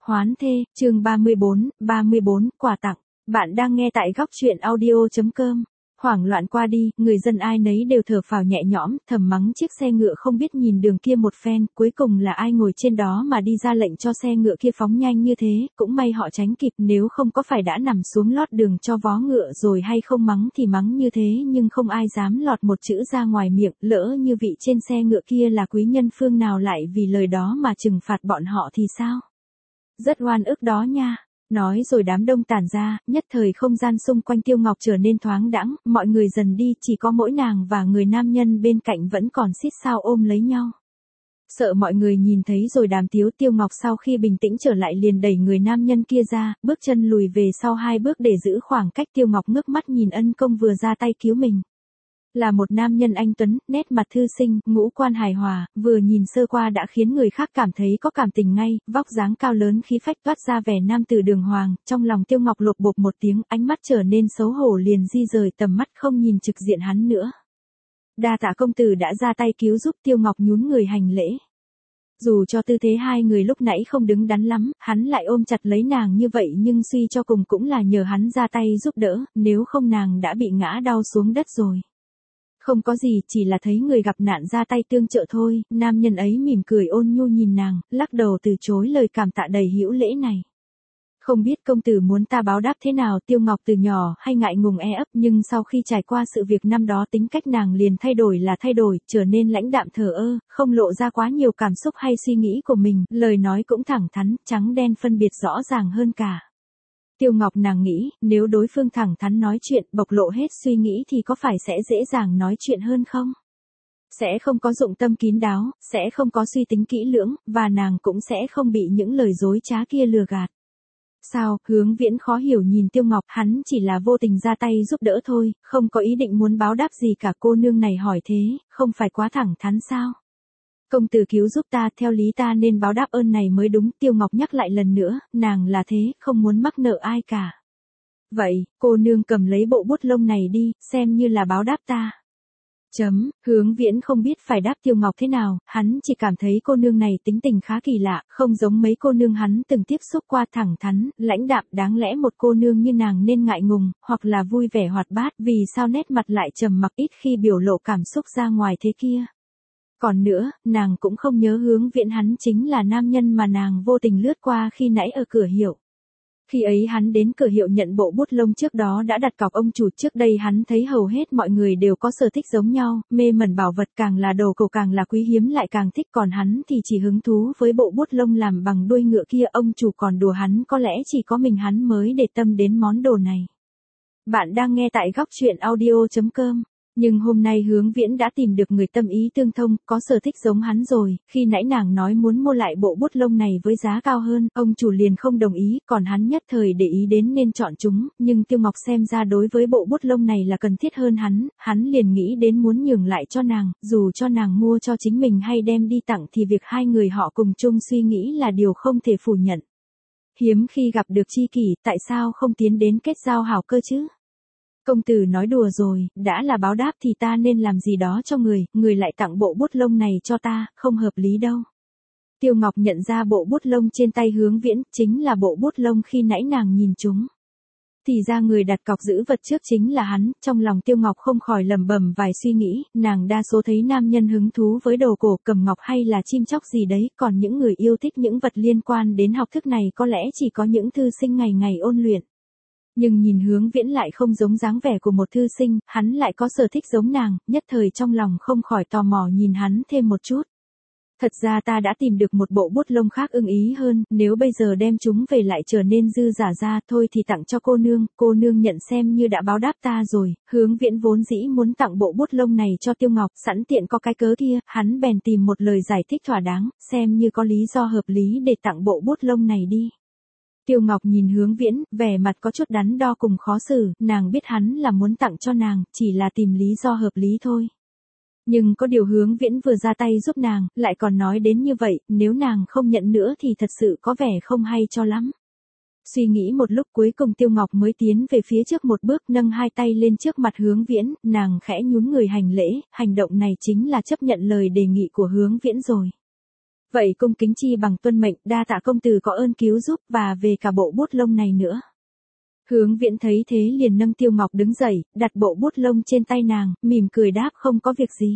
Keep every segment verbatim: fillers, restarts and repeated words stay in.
Hoán thê, chương ba mươi bốn, ba mươi bốn, quà tặng. Bạn đang nghe tại góc truyện audio chấm com. Hoảng loạn qua đi, người dân ai nấy đều thở phào nhẹ nhõm, thầm mắng chiếc xe ngựa không biết nhìn đường kia một phen, cuối cùng là ai ngồi trên đó mà đi ra lệnh cho xe ngựa kia phóng nhanh như thế, cũng may họ tránh kịp, nếu không có phải đã nằm xuống lót đường cho vó ngựa rồi hay không mắng thì mắng như thế, nhưng không ai dám lọt một chữ ra ngoài miệng, lỡ như vị trên xe ngựa kia là quý nhân phương nào lại vì lời đó mà trừng phạt bọn họ thì sao? Rất oan ức đó nha. Nói rồi đám đông tản ra, nhất thời không gian xung quanh Tiêu Ngọc trở nên thoáng đãng, mọi người dần đi, chỉ có mỗi nàng và người nam nhân bên cạnh vẫn còn xít sao ôm lấy nhau. Sợ mọi người nhìn thấy rồi đàm tiếu, Tiêu Ngọc sau khi bình tĩnh trở lại liền đẩy người nam nhân kia ra, bước chân lùi về sau hai bước để giữ khoảng cách. Tiêu Ngọc ngước mắt nhìn ân công vừa ra tay cứu mình. Là một nam nhân anh tuấn, nét mặt thư sinh, ngũ quan hài hòa, vừa nhìn sơ qua đã khiến người khác cảm thấy có cảm tình ngay, vóc dáng cao lớn khí phách toát ra vẻ nam tử đường hoàng, trong lòng Tiêu Ngọc lột bột một tiếng, ánh mắt trở nên xấu hổ liền di rời tầm mắt không nhìn trực diện hắn nữa. Đa tạ công tử đã ra tay cứu giúp. Tiêu Ngọc nhún người hành lễ. Dù cho tư thế hai người lúc nãy không đứng đắn lắm, hắn lại ôm chặt lấy nàng như vậy nhưng suy cho cùng cũng là nhờ hắn ra tay giúp đỡ, nếu không nàng đã bị ngã đau xuống đất rồi. Không có gì, chỉ là thấy người gặp nạn ra tay tương trợ thôi. Nam nhân ấy mỉm cười ôn nhu nhìn nàng, lắc đầu từ chối lời cảm tạ đầy hữu lễ này. Không biết công tử muốn ta báo đáp thế nào? Tiêu Ngọc từ nhỏ hay ngại ngùng e ấp, nhưng sau khi trải qua sự việc năm đó tính cách nàng liền thay đổi là thay đổi, trở nên lãnh đạm thờ ơ, không lộ ra quá nhiều cảm xúc hay suy nghĩ của mình, lời nói cũng thẳng thắn, trắng đen phân biệt rõ ràng hơn cả. Tiêu Ngọc nàng nghĩ, nếu đối phương thẳng thắn nói chuyện, bộc lộ hết suy nghĩ thì có phải sẽ dễ dàng nói chuyện hơn không? Sẽ không có dụng tâm kín đáo, sẽ không có suy tính kỹ lưỡng, và nàng cũng sẽ không bị những lời dối trá kia lừa gạt. Sao? Hướng Viễn khó hiểu nhìn Tiêu Ngọc, hắn chỉ là vô tình ra tay giúp đỡ thôi, không có ý định muốn báo đáp gì cả. Cô nương này hỏi thế, không phải quá thẳng thắn sao? Công tử cứu giúp ta, theo lý ta nên báo đáp ơn này mới đúng. Tiêu Ngọc nhắc lại lần nữa, nàng là thế, không muốn mắc nợ ai cả. Vậy, cô nương cầm lấy bộ bút lông này đi, xem như là báo đáp ta. Chấm, Hướng Viễn không biết phải đáp Tiêu Ngọc thế nào, hắn chỉ cảm thấy cô nương này tính tình khá kỳ lạ, không giống mấy cô nương hắn từng tiếp xúc qua, thẳng thắn, lãnh đạm. Đáng lẽ một cô nương như nàng nên ngại ngùng, hoặc là vui vẻ hoạt bát, vì sao nét mặt lại trầm mặc ít khi biểu lộ cảm xúc ra ngoài thế kia. Còn nữa, nàng cũng không nhớ Hướng Viễn hắn chính là nam nhân mà nàng vô tình lướt qua khi nãy ở cửa hiệu. Khi ấy hắn đến cửa hiệu nhận bộ bút lông trước đó đã đặt cọc ông chủ. Trước đây hắn thấy hầu hết mọi người đều có sở thích giống nhau, mê mẩn bảo vật, càng là đồ cổ càng là quý hiếm lại càng thích, còn hắn thì chỉ hứng thú với bộ bút lông làm bằng đuôi ngựa kia. Ông chủ còn đùa hắn có lẽ chỉ có mình hắn mới để tâm đến món đồ này. Bạn đang nghe tại góc truyện audio chấm com. Nhưng hôm nay Hướng Viễn đã tìm được người tâm ý tương thông, có sở thích giống hắn rồi. Khi nãy nàng nói muốn mua lại bộ bút lông này với giá cao hơn, ông chủ liền không đồng ý, còn hắn nhất thời để ý đến nên chọn chúng, nhưng Tiêu Ngọc xem ra đối với bộ bút lông này là cần thiết hơn hắn, hắn liền nghĩ đến muốn nhường lại cho nàng, dù cho nàng mua cho chính mình hay đem đi tặng thì việc hai người họ cùng chung suy nghĩ là điều không thể phủ nhận. Hiếm khi gặp được tri kỷ, tại sao không tiến đến kết giao hảo cơ chứ? Công tử nói đùa rồi, đã là báo đáp thì ta nên làm gì đó cho người, người lại tặng bộ bút lông này cho ta, không hợp lý đâu. Tiêu Ngọc nhận ra bộ bút lông trên tay Hướng Viễn, chính là bộ bút lông khi nãy nàng nhìn chúng. Thì ra người đặt cọc giữ vật trước chính là hắn. Trong lòng Tiêu Ngọc không khỏi lẩm bẩm vài suy nghĩ, nàng đa số thấy nam nhân hứng thú với đồ cổ, cầm ngọc hay là chim chóc gì đấy, còn những người yêu thích những vật liên quan đến học thức này có lẽ chỉ có những thư sinh ngày ngày ôn luyện. Nhưng nhìn Hướng Viễn lại không giống dáng vẻ của một thư sinh, hắn lại có sở thích giống nàng, nhất thời trong lòng không khỏi tò mò nhìn hắn thêm một chút. Thật ra ta đã tìm được một bộ bút lông khác ưng ý hơn, nếu bây giờ đem chúng về lại trở nên dư giả ra, thôi thì tặng cho cô nương, cô nương nhận xem như đã báo đáp ta rồi. Hướng Viễn vốn dĩ muốn tặng bộ bút lông này cho Tiêu Ngọc, sẵn tiện có cái cớ kia, hắn bèn tìm một lời giải thích thỏa đáng, xem như có lý do hợp lý để tặng bộ bút lông này đi. Tiêu Ngọc nhìn Hướng Viễn, vẻ mặt có chút đắn đo cùng khó xử, nàng biết hắn là muốn tặng cho nàng, chỉ là tìm lý do hợp lý thôi. Nhưng có điều Hướng Viễn vừa ra tay giúp nàng, lại còn nói đến như vậy, nếu nàng không nhận nữa thì thật sự có vẻ không hay cho lắm. Suy nghĩ một lúc cuối cùng Tiêu Ngọc mới tiến về phía trước một bước, nâng hai tay lên trước mặt Hướng Viễn, nàng khẽ nhún người hành lễ, hành động này chính là chấp nhận lời đề nghị của Hướng Viễn rồi. Vậy cung kính chi bằng tuân mệnh, đa tạ công tử có ơn cứu giúp và về cả bộ bút lông này nữa. Hướng Viễn thấy thế liền nâng Tiêu Ngọc đứng dậy, đặt bộ bút lông trên tay nàng, mỉm cười đáp không có việc gì.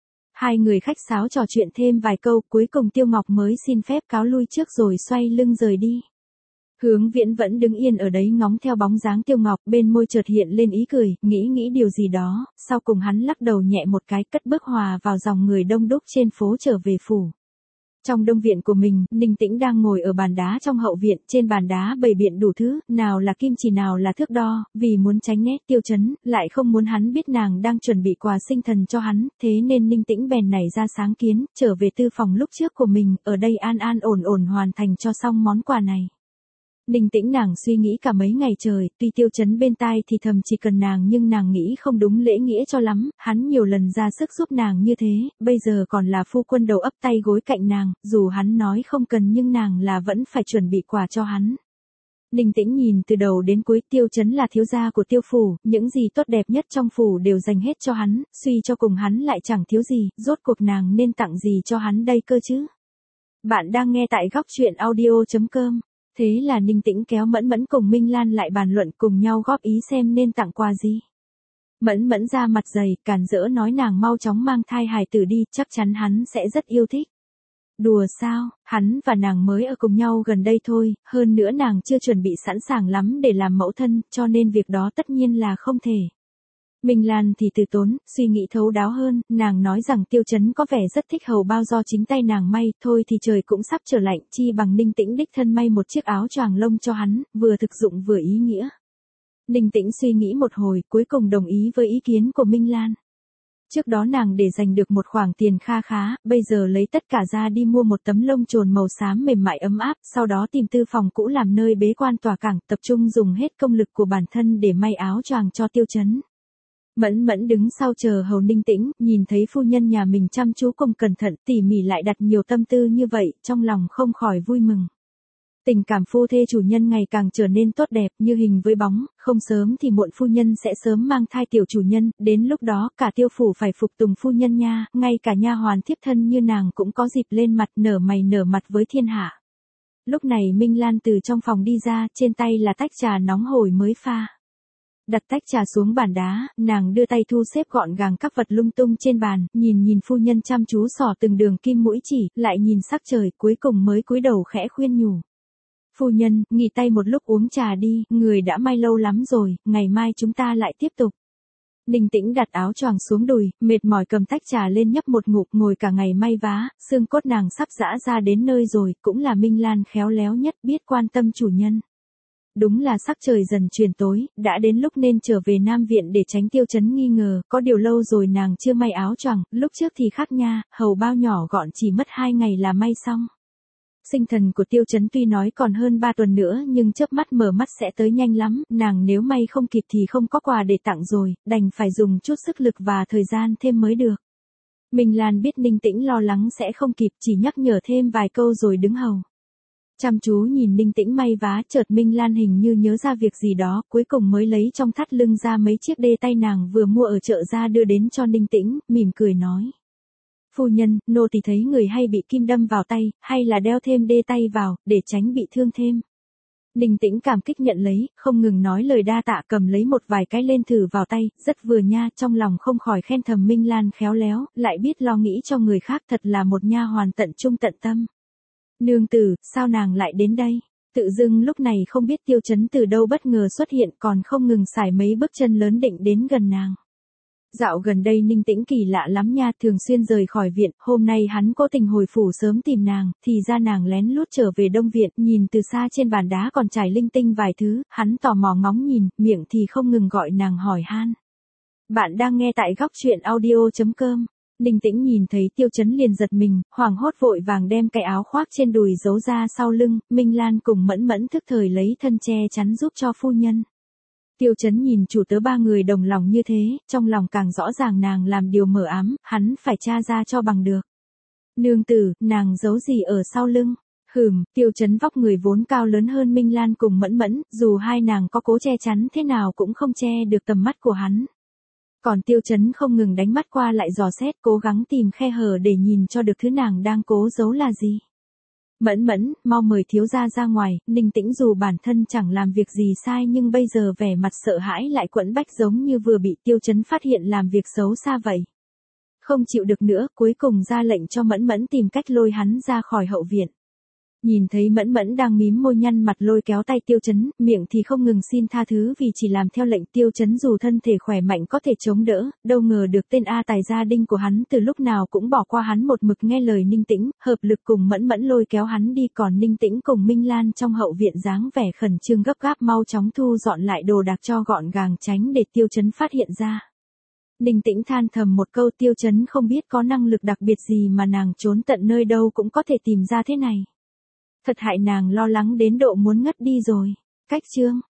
Hai người khách sáo trò chuyện thêm vài câu, cuối cùng Tiêu Ngọc mới xin phép cáo lui trước rồi xoay lưng rời đi. Hướng Viễn vẫn đứng yên ở đấy ngóng theo bóng dáng Tiêu Ngọc, bên môi chợt hiện lên ý cười, nghĩ nghĩ điều gì đó, sau cùng hắn lắc đầu nhẹ một cái, cất bước hòa vào dòng người đông đúc trên phố trở về phủ. Trong đông viện của mình, Ninh Tĩnh đang ngồi ở bàn đá trong hậu viện, trên bàn đá bày biện đủ thứ, nào là kim chỉ nào là thước đo, vì muốn tránh né Tiêu Chấn, lại không muốn hắn biết nàng đang chuẩn bị quà sinh thần cho hắn, thế nên Ninh Tĩnh bèn nảy ra sáng kiến, trở về tư phòng lúc trước của mình, ở đây an an ổn ổn hoàn thành cho xong món quà này. Ninh Tĩnh nàng suy nghĩ cả mấy ngày trời, tuy Tiêu Chấn bên tai thì thầm chỉ cần nàng nhưng nàng nghĩ không đúng lễ nghĩa cho lắm, hắn nhiều lần ra sức giúp nàng như thế, bây giờ còn là phu quân đầu ấp tay gối cạnh nàng, dù hắn nói không cần nhưng nàng là vẫn phải chuẩn bị quà cho hắn. Ninh Tĩnh nhìn từ đầu đến cuối, Tiêu Chấn là thiếu gia của Tiêu phủ, những gì tốt đẹp nhất trong phủ đều dành hết cho hắn, suy cho cùng hắn lại chẳng thiếu gì, rốt cuộc nàng nên tặng gì cho hắn đây cơ chứ. Bạn đang nghe tại góc truyện audio chấm com. Thế là Ninh Tĩnh kéo Mẫn Mẫn cùng Minh Lan lại bàn luận cùng nhau góp ý xem nên tặng quà gì. Mẫn Mẫn ra mặt dày, cản rỡ nói nàng mau chóng mang thai hài tử đi, chắc chắn hắn sẽ rất yêu thích. Đùa sao, hắn và nàng mới ở cùng nhau gần đây thôi, hơn nữa nàng chưa chuẩn bị sẵn sàng lắm để làm mẫu thân, cho nên việc đó tất nhiên là không thể. Minh Lan thì từ tốn, suy nghĩ thấu đáo hơn, nàng nói rằng Tiêu Chấn có vẻ rất thích hầu bao do chính tay nàng may, thôi thì trời cũng sắp trở lạnh, chi bằng Ninh Tĩnh đích thân may một chiếc áo choàng lông cho hắn, vừa thực dụng vừa ý nghĩa. Ninh Tĩnh suy nghĩ một hồi, cuối cùng đồng ý với ý kiến của Minh Lan. Trước đó nàng để dành được một khoản tiền kha khá, bây giờ lấy tất cả ra đi mua một tấm lông chồn màu xám mềm mại ấm áp, sau đó tìm tư phòng cũ làm nơi bế quan tòa cảng, tập trung dùng hết công lực của bản thân để may áo choàng cho Tiêu Chấn. Mẫn Mẫn đứng sau chờ hầu Ninh Tĩnh, nhìn thấy phu nhân nhà mình chăm chú cùng cẩn thận tỉ mỉ lại đặt nhiều tâm tư như vậy, trong lòng không khỏi vui mừng. Tình cảm phu thê chủ nhân ngày càng trở nên tốt đẹp như hình với bóng, không sớm thì muộn phu nhân sẽ sớm mang thai tiểu chủ nhân, đến lúc đó cả Tiêu phủ phải phục tùng phu nhân nha, ngay cả nha hoàn thiếp thân như nàng cũng có dịp lên mặt nở mày nở mặt với thiên hạ. Lúc này Minh Lan từ trong phòng đi ra, trên tay là tách trà nóng hổi mới pha. Đặt tách trà xuống bàn đá, nàng đưa tay thu xếp gọn gàng các vật lung tung trên bàn, nhìn nhìn phu nhân chăm chú xỏ từng đường kim mũi chỉ, lại nhìn sắc trời, cuối cùng mới cúi đầu khẽ khuyên nhủ. Phu nhân, nghỉ tay một lúc uống trà đi, người đã may lâu lắm rồi, ngày mai chúng ta lại tiếp tục. Ninh Tĩnh đặt áo choàng xuống đùi, mệt mỏi cầm tách trà lên nhấp một ngụm, ngồi cả ngày may vá, xương cốt nàng sắp giã ra đến nơi rồi, cũng là Minh Lan khéo léo nhất biết quan tâm chủ nhân. Đúng là sắc trời dần chuyển tối, đã đến lúc nên trở về Nam Viện để tránh Tiêu Chấn nghi ngờ, có điều lâu rồi nàng chưa may áo choàng, lúc trước thì khác nha, hầu bao nhỏ gọn chỉ mất hai ngày là may xong. Sinh thần của Tiêu Chấn tuy nói còn hơn ba tuần nữa nhưng chớp mắt mở mắt sẽ tới nhanh lắm, nàng nếu may không kịp thì không có quà để tặng rồi, đành phải dùng chút sức lực và thời gian thêm mới được. Minh Lan biết Ninh Tĩnh lo lắng sẽ không kịp, chỉ nhắc nhở thêm vài câu rồi đứng hầu. Chăm chú nhìn Ninh Tĩnh may vá, chợt Minh Lan hình như nhớ ra việc gì đó, cuối cùng mới lấy trong thắt lưng ra mấy chiếc đê tay nàng vừa mua ở chợ ra đưa đến cho Ninh Tĩnh, mỉm cười nói. Phu nhân, nô tỳ thấy người hay bị kim đâm vào tay, hay là đeo thêm đê tay vào, để tránh bị thương thêm. Ninh Tĩnh cảm kích nhận lấy, không ngừng nói lời đa tạ, cầm lấy một vài cái lên thử vào tay, rất vừa nha, trong lòng không khỏi khen thầm Minh Lan khéo léo, lại biết lo nghĩ cho người khác, thật là một nha hoàn tận trung tận tâm. Nương tử, sao nàng lại đến đây? Tự dưng lúc này không biết Tiêu Chấn từ đâu bất ngờ xuất hiện, còn không ngừng xài mấy bước chân lớn định đến gần nàng. Dạo gần đây Ninh Tĩnh kỳ lạ lắm nha, thường xuyên rời khỏi viện, hôm nay hắn cố tình hồi phủ sớm tìm nàng, thì ra nàng lén lút trở về Đông Viện, nhìn từ xa trên bàn đá còn trải linh tinh vài thứ, hắn tò mò ngóng nhìn, miệng thì không ngừng gọi nàng hỏi han. Bạn đang nghe tại góc truyện audio chấm com. Ninh Tĩnh nhìn thấy Tiêu Chấn liền giật mình, hoảng hốt vội vàng đem cái áo khoác trên đùi giấu ra sau lưng, Minh Lan cùng Mẫn Mẫn thức thời lấy thân che chắn giúp cho phu nhân. Tiêu Chấn nhìn chủ tớ ba người đồng lòng như thế, trong lòng càng rõ ràng nàng làm điều mờ ám, hắn phải tra ra cho bằng được. Nương tử, nàng giấu gì ở sau lưng? Hừm, Tiêu Chấn vóc người vốn cao lớn hơn Minh Lan cùng Mẫn Mẫn, dù hai nàng có cố che chắn thế nào cũng không che được tầm mắt của hắn. Còn Tiêu Chấn không ngừng đánh mắt qua lại dò xét, cố gắng tìm khe hở để nhìn cho được thứ nàng đang cố giấu là gì. Mẫn Mẫn, mau mời thiếu gia ra ngoài. Ninh Tĩnh dù bản thân chẳng làm việc gì sai nhưng bây giờ vẻ mặt sợ hãi lại quẫn bách giống như vừa bị Tiêu Chấn phát hiện làm việc xấu xa vậy. Không chịu được nữa, cuối cùng ra lệnh cho Mẫn Mẫn tìm cách lôi hắn ra khỏi hậu viện. Nhìn thấy Mẫn Mẫn đang mím môi nhăn mặt lôi kéo tay Tiêu Chấn, miệng thì không ngừng xin tha thứ vì chỉ làm theo lệnh. Tiêu Chấn dù thân thể khỏe mạnh có thể chống đỡ, đâu ngờ được tên A Tài gia đinh của hắn từ lúc nào cũng bỏ qua hắn một mực nghe lời Ninh Tĩnh, hợp lực cùng Mẫn Mẫn lôi kéo hắn đi. Còn Ninh Tĩnh cùng Minh Lan trong hậu viện dáng vẻ khẩn trương gấp gáp mau chóng thu dọn lại đồ đạc cho gọn gàng tránh để Tiêu Chấn phát hiện ra. Ninh Tĩnh than thầm một câu, Tiêu Chấn không biết có năng lực đặc biệt gì mà nàng trốn tận nơi đâu cũng có thể tìm ra thế này. Thật hại nàng lo lắng đến độ muốn ngất đi rồi. Cách chương